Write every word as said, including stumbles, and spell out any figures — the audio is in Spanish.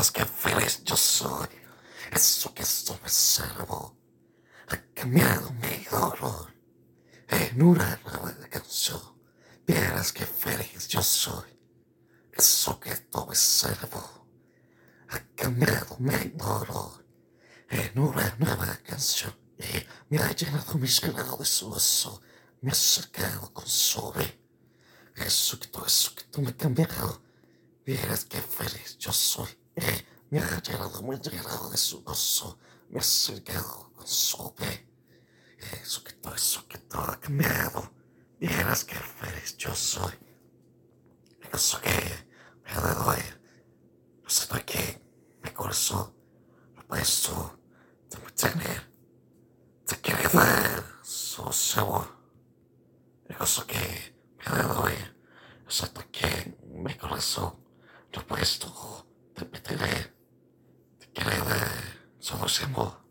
Vieras qué feliz yo soy. Eso que esto me salvó. Ha cambiado mi dolor en una nueva canción. Vieras qué feliz yo soy. Eso que esto me salvó. Ha cambiado mi dolor en una nueva canción. Y me ha llenado mi llenado de su gozo. Me ha sacado con su vida. Eso que tú, eso que tú me has cambiado. Vieras qué feliz yo soy. Eh, me ha llenado, me ha llenado de su gozo. Me ha sacado con su vida. Eso que todo, eso que todo ha cambiado. Vieras qué feliz yo soy. Eso que me ha dado hoy. No sé por qué. Mi corazón. Lo puesto. De tener. Te quiere dar su sabor. Eso que me ha dado hoy. Eso que mi corazón. Lo puesto. Te meteré. Te quiere dar su sabor.